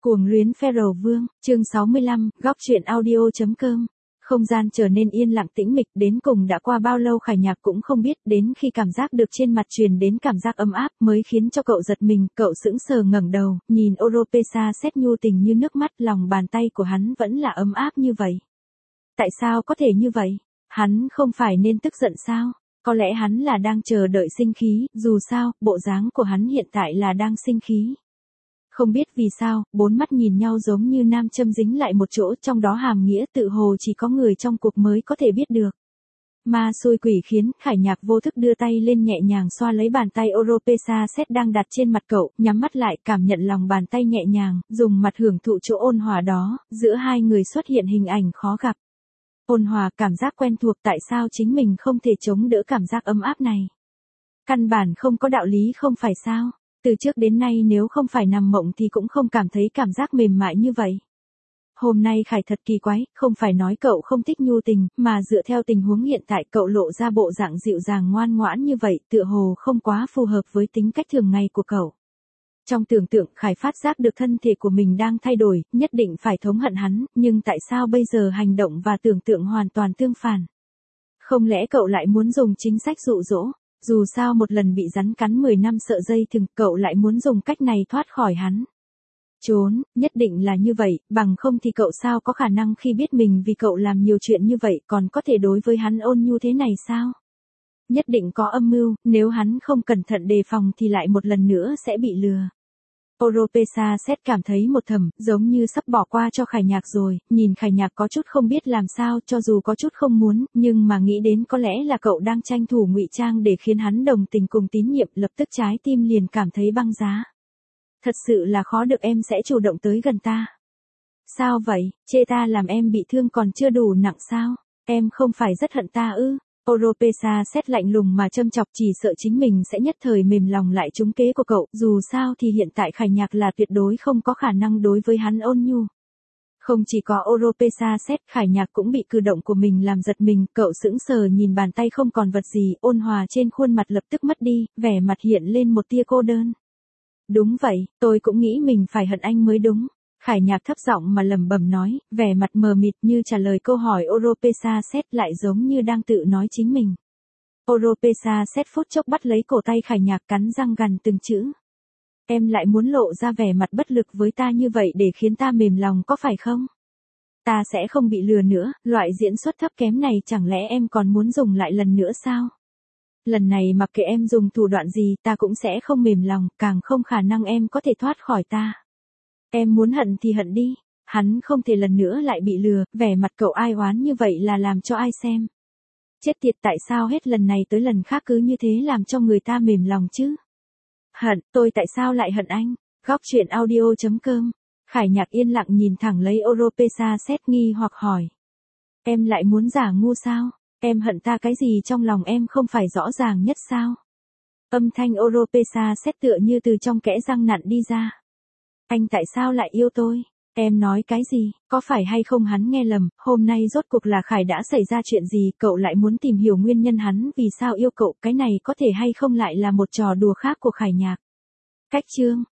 Cuồng luyến Feral Vương, chương 65, góc truyện audio.com. Không gian trở nên yên lặng tĩnh mịch, đến cùng đã qua bao lâu Khải Nhạc cũng không biết, đến khi cảm giác được trên mặt truyền đến cảm giác ấm áp mới khiến cho cậu giật mình, cậu sững sờ ngẩng đầu, nhìn Oropesa xét nhu tình như nước mắt, lòng bàn tay của hắn vẫn là ấm áp như vậy. Tại sao có thể như vậy? Hắn không phải nên tức giận sao? Có lẽ hắn là đang chờ đợi sinh khí, dù sao, bộ dáng của hắn hiện tại là đang sinh khí. Không biết vì sao, bốn mắt nhìn nhau giống như nam châm dính lại một chỗ, trong đó hàm nghĩa tự hồ chỉ có người trong cuộc mới có thể biết được. Ma xui quỷ khiến, Khải Nhạc vô thức đưa tay lên nhẹ nhàng xoa lấy bàn tay Oropesa xét đang đặt trên mặt cậu, nhắm mắt lại cảm nhận lòng bàn tay nhẹ nhàng, dùng mặt hưởng thụ chỗ ôn hòa đó, giữa hai người xuất hiện hình ảnh khó gặp. Ôn hòa, cảm giác quen thuộc, tại sao chính mình không thể chống đỡ cảm giác ấm áp này? Căn bản không có đạo lý không phải sao? Từ trước đến nay nếu không phải nằm mộng thì cũng không cảm thấy cảm giác mềm mại như vậy. Hôm nay Khải thật kỳ quái, không phải nói cậu không thích nhu tình, mà dựa theo tình huống hiện tại cậu lộ ra bộ dạng dịu dàng ngoan ngoãn như vậy, tựa hồ không quá phù hợp với tính cách thường ngày của cậu. Trong tưởng tượng Khải phát giác được thân thể của mình đang thay đổi, nhất định phải thống hận hắn, nhưng tại sao bây giờ hành động và tưởng tượng hoàn toàn tương phản? Không lẽ cậu lại muốn dùng chính sách dụ dỗ? Dù sao một lần bị rắn cắn 10 năm sợ dây thừng, cậu lại muốn dùng cách này thoát khỏi hắn. Trốn, nhất định là như vậy, bằng không thì cậu sao có khả năng khi biết mình vì cậu làm nhiều chuyện như vậy còn có thể đối với hắn ôn nhu thế này sao? Nhất định có âm mưu, nếu hắn không cẩn thận đề phòng thì lại một lần nữa sẽ bị lừa. Oropesa xét cảm thấy một thầm, giống như sắp bỏ qua cho Khải Nhạc rồi, nhìn Khải Nhạc có chút không biết làm sao, cho dù có chút không muốn, nhưng mà nghĩ đến có lẽ là cậu đang tranh thủ ngụy trang để khiến hắn đồng tình cùng tín nhiệm, lập tức trái tim liền cảm thấy băng giá. Thật sự là khó được em sẽ chủ động tới gần ta. Sao vậy, chê ta làm em bị thương còn chưa đủ nặng sao? Em không phải rất hận ta ư? Oropesa xét lạnh lùng mà châm chọc, chỉ sợ chính mình sẽ nhất thời mềm lòng lại trúng kế của cậu, dù sao thì hiện tại Khải Nhạc là tuyệt đối không có khả năng đối với hắn ôn nhu. Không chỉ có Oropesa xét, Khải Nhạc cũng bị cử động của mình làm giật mình, cậu sững sờ nhìn bàn tay không còn vật gì, ôn hòa trên khuôn mặt lập tức mất đi, vẻ mặt hiện lên một tia cô đơn. Đúng vậy, tôi cũng nghĩ mình phải hận anh mới đúng. Khải Nhạc thấp giọng mà lẩm bẩm nói, vẻ mặt mờ mịt như trả lời câu hỏi Oropesa xét, lại giống như đang tự nói chính mình. Oropesa xét phút chốc bắt lấy cổ tay Khải Nhạc, cắn răng gằn từng chữ. Em lại muốn lộ ra vẻ mặt bất lực với ta như vậy để khiến ta mềm lòng có phải không? Ta sẽ không bị lừa nữa, loại diễn xuất thấp kém này chẳng lẽ em còn muốn dùng lại lần nữa sao? Lần này mặc kệ em dùng thủ đoạn gì ta cũng sẽ không mềm lòng, càng không khả năng em có thể thoát khỏi ta. Em muốn hận thì hận đi, hắn không thể lần nữa lại bị lừa, vẻ mặt cậu ai oán như vậy là làm cho ai xem. Chết tiệt, tại sao hết lần này tới lần khác cứ như thế làm cho người ta mềm lòng chứ? Hận, tôi tại sao lại hận anh? Góc truyện audio.com. Khải Nhạc yên lặng nhìn thẳng lấy Oropesa xét, nghi hoặc hỏi. Em lại muốn giả ngu sao? Em hận ta cái gì trong lòng em không phải rõ ràng nhất sao? Âm thanh Oropesa xét tựa như từ trong kẽ răng nặn đi ra. Anh tại sao lại yêu tôi? Em nói cái gì? Có phải hay không hắn nghe lầm, hôm nay rốt cuộc là Khải đã xảy ra chuyện gì, cậu lại muốn tìm hiểu nguyên nhân hắn vì sao yêu cậu, cái này có thể hay không lại là một trò đùa khác của Khải Nhạc. Cách chương